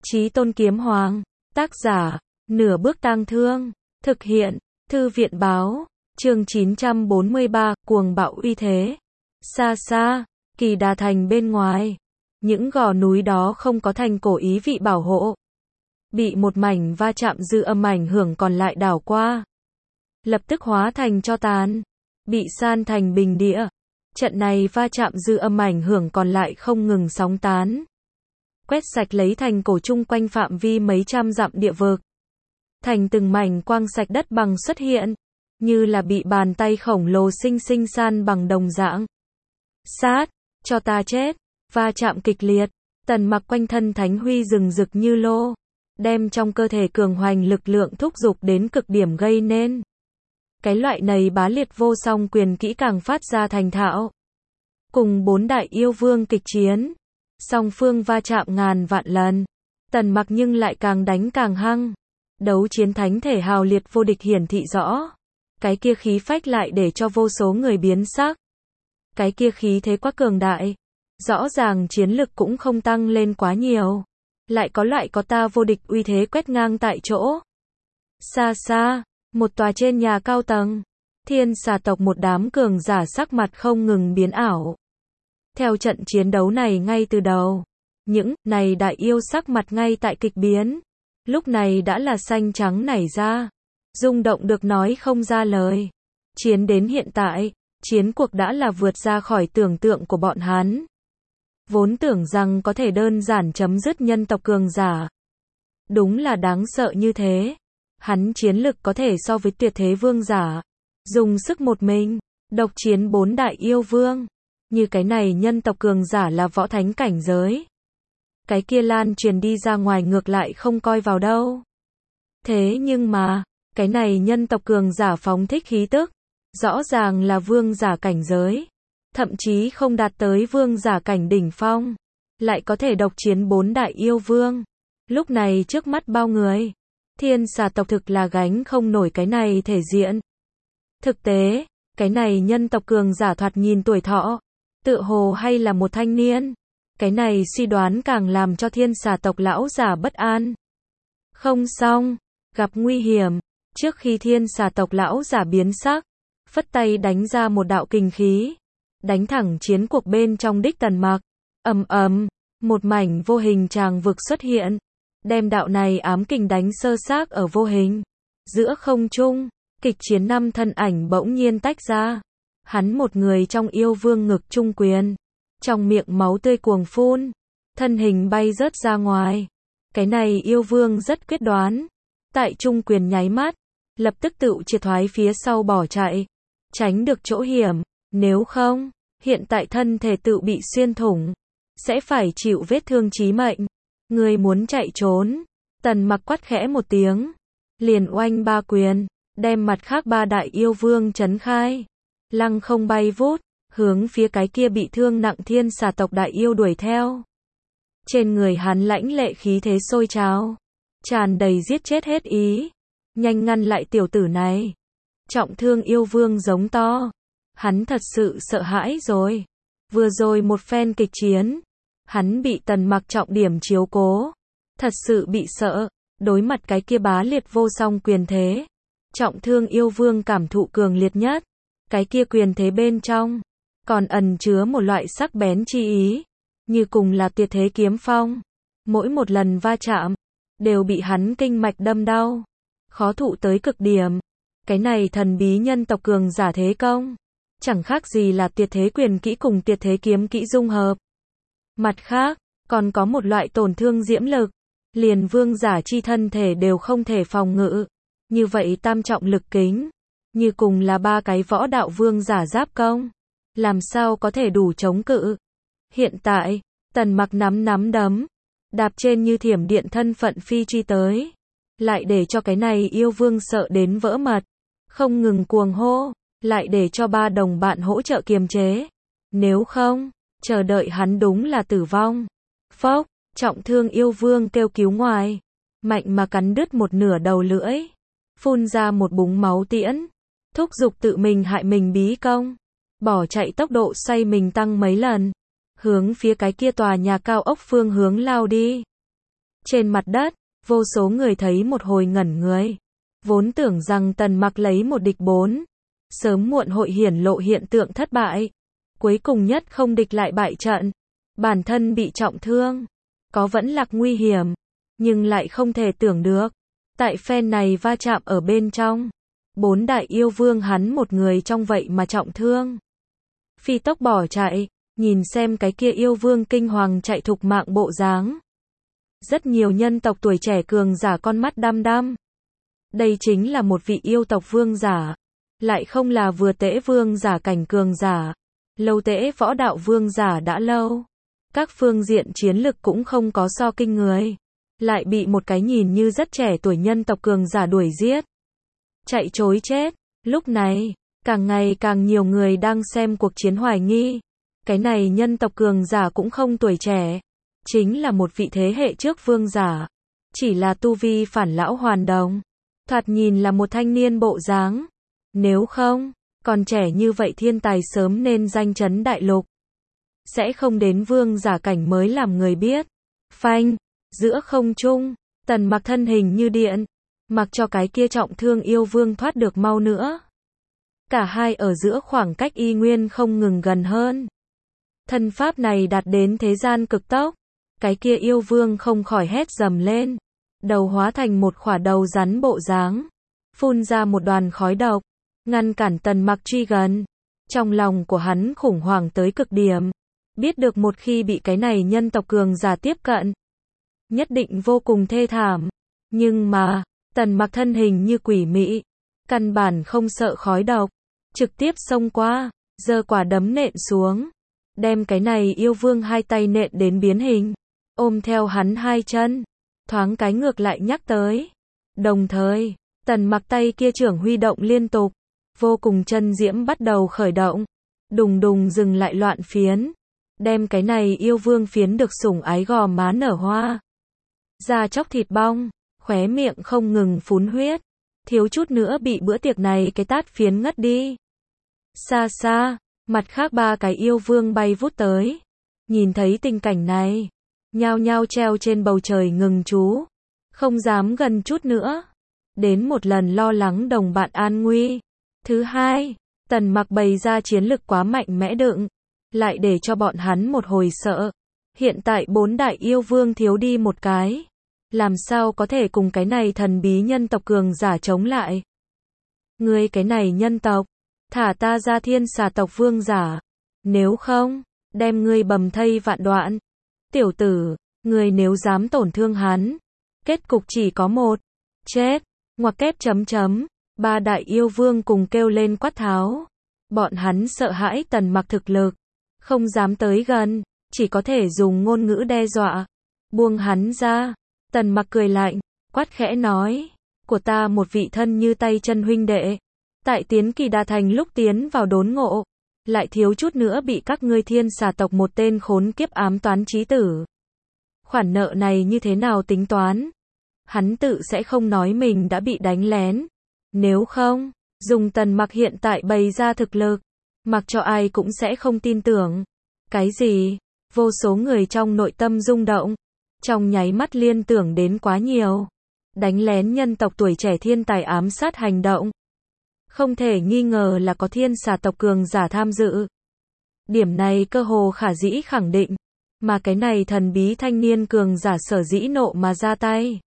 Chí Tôn Kiếm Hoàng. Tác giả, Nửa Bước Tang Thương. Thực hiện, Thư viện báo. Chương 943, Cuồng Bạo Uy Thế. Xa xa, Kỳ Đà Thành bên ngoài. Những gò núi đó không có thành cổ ý vị bảo hộ. Bị một mảnh va chạm dư âm ảnh hưởng còn lại đảo qua. Lập tức hóa thành tro tàn. Bị san thành bình địa. Trận này va chạm dư âm ảnh hưởng còn lại không ngừng sóng tán. Quét sạch lấy thành cổ chung quanh phạm vi mấy trăm dặm địa vực. Thành từng mảnh quang sạch đất bằng xuất hiện. Như là bị bàn tay khổng lồ xinh xinh san bằng đồng dạng. Sát, cho ta chết. Va chạm kịch liệt. Tần Mặc quanh thân thánh huy rừng rực như lô. Đem trong cơ thể cường hoành lực lượng thúc giục đến cực điểm gây nên. Cái loại này bá liệt vô song quyền kỹ càng phát ra thành thạo. Cùng 4 đại yêu vương kịch chiến. Song phương va chạm ngàn vạn lần. Tần Mặc nhưng lại càng đánh càng hăng. Đấu chiến thánh thể hào liệt vô địch hiển thị rõ. Cái kia khí phách lại để cho vô số người biến sắc. Cái kia khí thế quá cường đại. Rõ ràng chiến lực cũng không tăng lên quá nhiều. Lại có loại có ta vô địch uy thế quét ngang tại chỗ. Xa xa, một tòa trên nhà cao tầng. Thiên xà tộc một đám cường giả sắc mặt không ngừng biến ảo. Theo trận chiến đấu này ngay từ đầu. Những này đại yêu sắc mặt ngay tại kịch biến. Lúc này đã là xanh trắng nảy ra. Rung động được nói không ra lời. Chiến đến hiện tại, chiến cuộc đã là vượt ra khỏi tưởng tượng của bọn hắn. Vốn tưởng rằng có thể đơn giản chấm dứt nhân tộc cường giả. Đúng là đáng sợ như thế. Hắn chiến lực có thể so với tuyệt thế vương giả. Dùng sức một mình, độc chiến 4 đại yêu vương. Như cái này nhân tộc cường giả là võ thánh cảnh giới. Cái kia lan truyền đi ra ngoài ngược lại không coi vào đâu. Thế nhưng mà, cái này nhân tộc cường giả phóng thích khí tức. Rõ ràng là vương giả cảnh giới. Thậm chí không đạt tới vương giả cảnh đỉnh phong. Lại có thể độc chiến 4 đại yêu vương. Lúc này trước mắt bao người. Thiên xà tộc thực là gánh không nổi cái này thể diện. Thực tế, cái này nhân tộc cường giả thoạt nhìn tuổi thọ. Tựa hồ hay là một thanh niên. Cái này suy đoán càng làm cho thiên xà tộc lão giả bất an. Không xong, gặp nguy hiểm. Trước khi thiên xà tộc lão giả biến sắc, phất tay đánh ra một đạo kình khí. Đánh thẳng chiến cuộc bên trong đích Tần Mặc. Ầm ầm, một mảnh vô hình tràng vực xuất hiện. Đem đạo này ám kình đánh sơ xác ở vô hình. Giữa không trung, kịch chiến 5 thân ảnh bỗng nhiên tách ra. Hắn một người trong yêu vương ngực trung quyền. Trong miệng máu tươi cuồng phun. Thân hình bay rớt ra ngoài. Cái này yêu vương rất quyết đoán. Tại trung quyền nháy mắt. Lập tức tự triệt thoái phía sau bỏ chạy. Tránh được chỗ hiểm. Nếu không, hiện tại thân thể tự bị xuyên thủng. Sẽ phải chịu vết thương chí mệnh. Người muốn chạy trốn. Tần Mặc quát khẽ một tiếng. Liền oanh 3 quyền. Đem mặt khác 3 đại yêu vương trấn khai. Lăng không bay vút. Hướng phía cái kia bị thương nặng thiên xà tộc đại yêu đuổi theo. Trên người hắn lãnh lệ khí thế sôi trào. Tràn đầy giết chết hết ý. Nhanh ngăn lại tiểu tử này. Trọng thương yêu vương giống to. Hắn thật sự sợ hãi rồi. Vừa rồi một phen kịch chiến. Hắn bị Tần Mặc trọng điểm chiếu cố. Thật sự bị sợ. Đối mặt cái kia bá liệt vô song quyền thế. Trọng thương yêu vương cảm thụ cường liệt nhất. Cái kia quyền thế bên trong. Còn ẩn chứa một loại sắc bén chi ý. Như cùng là tuyệt thế kiếm phong. Mỗi một lần va chạm. Đều bị hắn kinh mạch đâm đau. Khó thụ tới cực điểm. Cái này thần bí nhân tộc cường giả thế công. Chẳng khác gì là tuyệt thế quyền kỹ cùng tuyệt thế kiếm kỹ dung hợp. Mặt khác, còn có một loại tổn thương diễm lực. Liền vương giả chi thân thể đều không thể phòng ngự. Như vậy tam trọng lực kính. Như cùng là 3 cái võ đạo vương giả giáp công. Làm sao có thể đủ chống cự. Hiện tại, Tần Mặc nắm đấm. Đạp trên như thiểm điện thân phận phi truy tới. Lại để cho cái này yêu vương sợ đến vỡ mật. Không ngừng cuồng hô. Lại để cho 3 đồng bạn hỗ trợ kiềm chế. Nếu không, chờ đợi hắn đúng là tử vong. Phốc, trọng thương yêu vương kêu cứu ngoài. Mạnh mà cắn đứt một nửa đầu lưỡi. Phun ra một búng máu tiễn. Thúc giục tự mình hại mình bí công. Bỏ chạy tốc độ xoay mình tăng mấy lần. Hướng phía cái kia tòa nhà cao ốc phương hướng lao đi. Trên mặt đất, vô số người thấy một hồi ngẩn người. Vốn tưởng rằng Tần Mặc lấy một địch 4, sớm muộn hội hiển lộ hiện tượng thất bại. Cuối cùng nhất không địch lại bại trận. Bản thân bị trọng thương. Có vẫn lạc nguy hiểm. Nhưng lại không thể tưởng được. Tại phen này va chạm ở bên trong. 4 đại yêu vương hắn một người trong vậy mà trọng thương. Phi tốc bỏ chạy. Nhìn xem cái kia yêu vương kinh hoàng chạy thục mạng bộ dáng. Rất nhiều nhân tộc tuổi trẻ cường giả con mắt đăm đăm. Đây chính là một vị yêu tộc vương giả. Lại không là vừa tễ vương giả cảnh cường giả. Lâu tễ võ đạo vương giả đã lâu. Các phương diện chiến lực cũng không có so kinh người. Lại bị một cái nhìn như rất trẻ tuổi nhân tộc cường giả đuổi giết. Chạy trối chết. Lúc này, càng ngày càng nhiều người đang xem cuộc chiến hoài nghi. Cái này nhân tộc cường giả cũng không tuổi trẻ. Chính là một vị thế hệ trước vương giả. Chỉ là tu vi phản lão hoàn đồng. Thoạt nhìn là một thanh niên bộ dáng. Nếu không, còn trẻ như vậy thiên tài sớm nên danh chấn đại lục. Sẽ không đến vương giả cảnh mới làm người biết. Phanh, giữa không trung, Tần Mặc thân hình như điện. Mặc cho cái kia trọng thương yêu vương thoát được mau nữa. Cả hai ở giữa khoảng cách y nguyên không ngừng gần hơn. Thân pháp này đạt đến thế gian cực tốc. Cái kia yêu vương không khỏi hét dầm lên. Đầu hóa thành một khỏa đầu rắn bộ dáng. Phun ra một đoàn khói độc. Ngăn cản Tần Mặc truy gần. Trong lòng của hắn khủng hoảng tới cực điểm. Biết được một khi bị cái này nhân tộc cường giả tiếp cận. Nhất định vô cùng thê thảm. Nhưng mà, Tần Mặc thân hình như quỷ mị. Căn bản không sợ khói độc. Trực tiếp xông qua. Giơ quả đấm nện xuống. Đem cái này yêu vương hai tay nện đến biến hình. Ôm theo hắn hai chân. Thoáng cái ngược lại nhắc tới. Đồng thời, Tần Mặc tay kia trưởng huy động liên tục. Vô cùng chân diễm bắt đầu khởi động. Đùng đùng dừng lại loạn phiến. Đem cái này yêu vương phiến được sủng ái gò má nở hoa. Da chóc thịt bong. Khóe miệng không ngừng phún huyết. Thiếu chút nữa bị bữa tiệc này cái tát phiến ngất đi. Xa xa, mặt khác ba cái yêu vương bay vút tới. Nhìn thấy tình cảnh này. Nhao nhao treo trên bầu trời ngừng trú. Không dám gần chút nữa. Đến một lần lo lắng đồng bạn an nguy. Thứ hai, Tần Mặc bày ra chiến lực quá mạnh mẽ đựng. Lại để cho bọn hắn một hồi sợ. Hiện tại 4 đại yêu vương thiếu đi một cái. Làm sao có thể cùng cái này thần bí nhân tộc cường giả chống lại. Ngươi cái này nhân tộc. Thả ta ra thiên xà tộc vương giả. Nếu không, đem ngươi bầm thây vạn đoạn. Tiểu tử, ngươi nếu dám tổn thương hắn. Kết cục chỉ có một. Chết. Ngoặc kép chấm chấm. Ba đại yêu vương cùng kêu lên quát tháo. Bọn hắn sợ hãi Tần Mặc thực lực. Không dám tới gần. Chỉ có thể dùng ngôn ngữ đe dọa. Buông hắn ra. Tần Mặc cười lạnh. Quát khẽ nói. Của ta một vị thân như tay chân huynh đệ. Tại tiến Kỳ Đà Thành lúc tiến vào đốn ngộ. Lại thiếu chút nữa bị các ngươi thiên xà tộc một tên khốn kiếp ám toán chí tử. Khoản nợ này như thế nào tính toán? Hắn tự sẽ không nói mình đã bị đánh lén. Nếu không, dùng Tần Mặc hiện tại bày ra thực lực. Mặc cho ai cũng sẽ không tin tưởng. Cái gì? Vô số người trong nội tâm rung động. Trong nháy mắt liên tưởng đến quá nhiều. Đánh lén nhân tộc tuổi trẻ thiên tài ám sát hành động. Không thể nghi ngờ là có thiên xà tộc cường giả tham dự. Điểm này cơ hồ khả dĩ khẳng định. Mà cái này thần bí thanh niên cường giả sở dĩ nộ mà ra tay.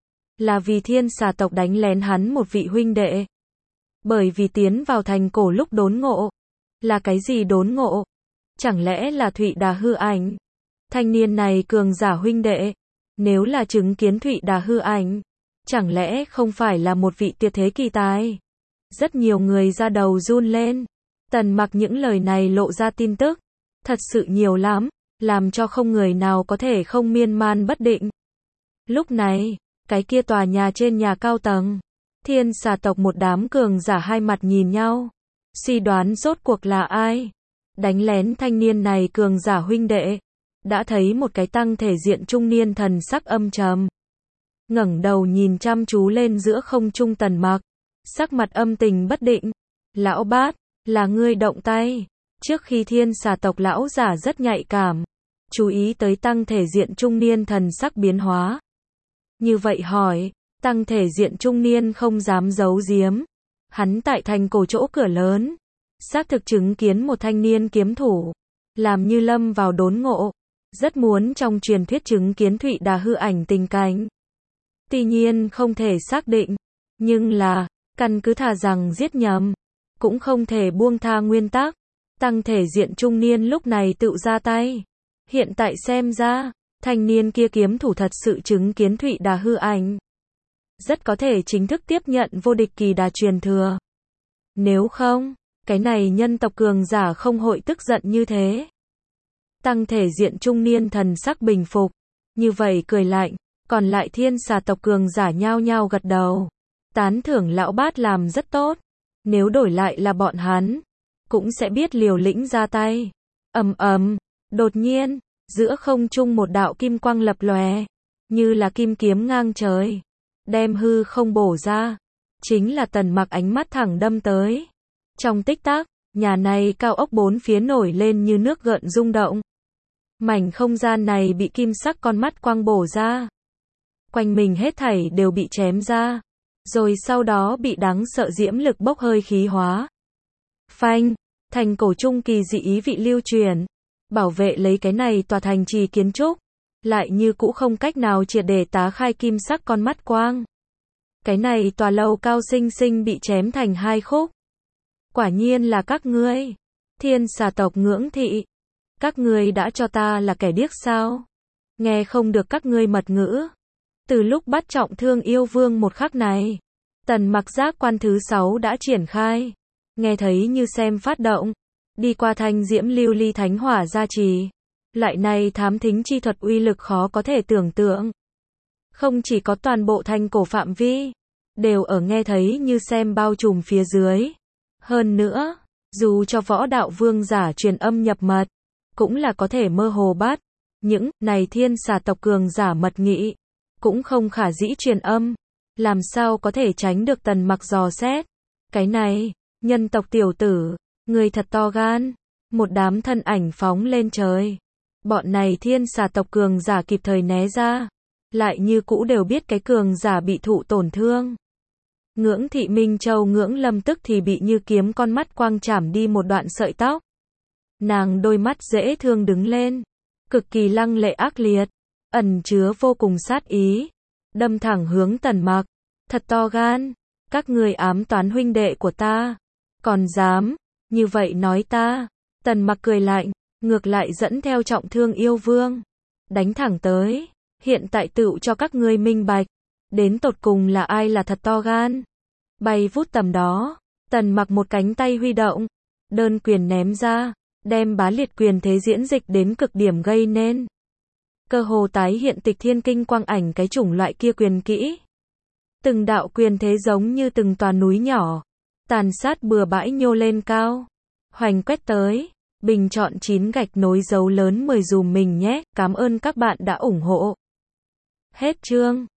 Là vì thiên xà tộc đánh lén hắn một vị huynh đệ. Bởi vì tiến vào thành cổ lúc đốn ngộ. Là cái gì đốn ngộ? Chẳng lẽ là Thụy Đà hư ảnh? Thanh niên này cường giả huynh đệ. Nếu là chứng kiến Thụy Đà hư ảnh. Chẳng lẽ không phải là một vị tuyệt thế kỳ tài? Rất nhiều người ra đầu run lên. Tần Mặc những lời này lộ ra tin tức. Thật sự nhiều lắm. Làm cho không người nào có thể không miên man bất định. Lúc này, cái kia tòa nhà trên nhà cao tầng. Thiên xà tộc một đám cường giả hai mặt nhìn nhau. Suy đoán rốt cuộc là ai? Đánh lén thanh niên này cường giả huynh đệ. Đã thấy một cái tăng thể diện trung niên thần sắc âm trầm. Ngẩng đầu nhìn chăm chú lên giữa không trung Tần Mặc. Sắc mặt âm tình bất định. Lão bát, là ngươi động tay. Trước khi thiên xà tộc lão giả rất nhạy cảm. Chú ý tới tăng thể diện trung niên thần sắc biến hóa. Như vậy hỏi, tăng thể diện trung niên không dám giấu giếm. Hắn tại thành cổ chỗ cửa lớn, xác thực chứng kiến một thanh niên kiếm thủ, làm như lâm vào đốn ngộ, rất muốn trong truyền thuyết chứng kiến Thụy Đà hư ảnh tình cảnh. Tuy nhiên không thể xác định, nhưng là, căn cứ thà rằng giết nhầm, cũng không thể buông tha nguyên tắc. Tăng thể diện trung niên lúc này tự ra tay. Hiện tại xem ra, thanh niên kia kiếm thủ thật sự chứng kiến Thụy Đà hư ảnh. Rất có thể chính thức tiếp nhận vô địch kỳ đà truyền thừa. Nếu không, cái này nhân tộc cường giả không hội tức giận như thế. Tăng thể diện trung niên thần sắc bình phục. Như vậy cười lạnh, còn lại thiên xà tộc cường giả nhao nhao gật đầu. Tán thưởng lão bát làm rất tốt. Nếu đổi lại là bọn hắn, cũng sẽ biết liều lĩnh ra tay. Ầm ầm, đột nhiên, giữa không trung một đạo kim quang lập lòe, như là kim kiếm ngang trời, đem hư không bổ ra. Chính là Tần Mặc ánh mắt thẳng đâm tới. Trong tích tắc, nhà này cao ốc bốn phía nổi lên như nước gợn rung động. Mảnh không gian này bị kim sắc con mắt quang bổ ra. Quanh mình hết thảy đều bị chém ra, rồi sau đó bị đáng sợ diễm lực bốc hơi khí hóa. Phanh, thành cổ trung kỳ dị ý vị lưu truyền, bảo vệ lấy cái này tòa thành trì kiến trúc, lại như cũ không cách nào triệt để tá khai kim sắc con mắt quang. Cái này tòa lầu cao xinh xinh bị chém thành hai khúc. Quả nhiên là các ngươi, thiên xà tộc ngưỡng thị. Các ngươi đã cho ta là kẻ điếc sao? Nghe không được các ngươi mật ngữ. Từ lúc bắt trọng thương yêu vương một khắc này, Tần Mặc giác quan thứ 6 đã triển khai. Nghe thấy như xem phát động. Đi qua thanh diễm lưu ly thánh hỏa gia trì. Loại này thám thính chi thuật uy lực khó có thể tưởng tượng. Không chỉ có toàn bộ thành cổ phạm vi, đều ở nghe thấy như xem bao trùm phía dưới. Hơn nữa, dù cho võ đạo vương giả truyền âm nhập mật, cũng là có thể mơ hồ bắt. Những này thiên xà tộc cường giả mật nghị, cũng không khả dĩ truyền âm. Làm sao có thể tránh được Tần Mặc dò xét. Cái này, nhân tộc tiểu tử, người thật to gan. Một đám thân ảnh phóng lên trời. Bọn này thiên xà tộc cường giả kịp thời né ra. Lại như cũ đều biết cái cường giả bị thụ tổn thương. Ngưỡng thị Minh Châu Ngưỡng Lâm tức thì bị như kiếm con mắt quang chảm đi một đoạn sợi tóc. Nàng đôi mắt dễ thương đứng lên, cực kỳ lăng lệ ác liệt, ẩn chứa vô cùng sát ý, đâm thẳng hướng Tần Mặc. Thật to gan, các ngươi ám toán huynh đệ của ta, còn dám như vậy nói ta. Tần Mặc cười lạnh, ngược lại dẫn theo trọng thương yêu vương, đánh thẳng tới. Hiện tại tựu cho các ngươi minh bạch, đến tột cùng là ai là thật to gan. Bay vút tầm đó, Tần Mặc một cánh tay huy động, đơn quyền ném ra, đem bá liệt quyền thế diễn dịch đến cực điểm gây nên. Cơ hồ tái hiện Tịch Thiên Kinh quang ảnh cái chủng loại kia quyền kỹ. Từng đạo quyền thế giống như từng tòa núi nhỏ, tàn sát bừa bãi nhô lên cao, hoành quét tới. Bình chọn 9 gạch nối dấu lớn 10 dùm mình nhé, cảm ơn các bạn đã ủng hộ. Hết chương.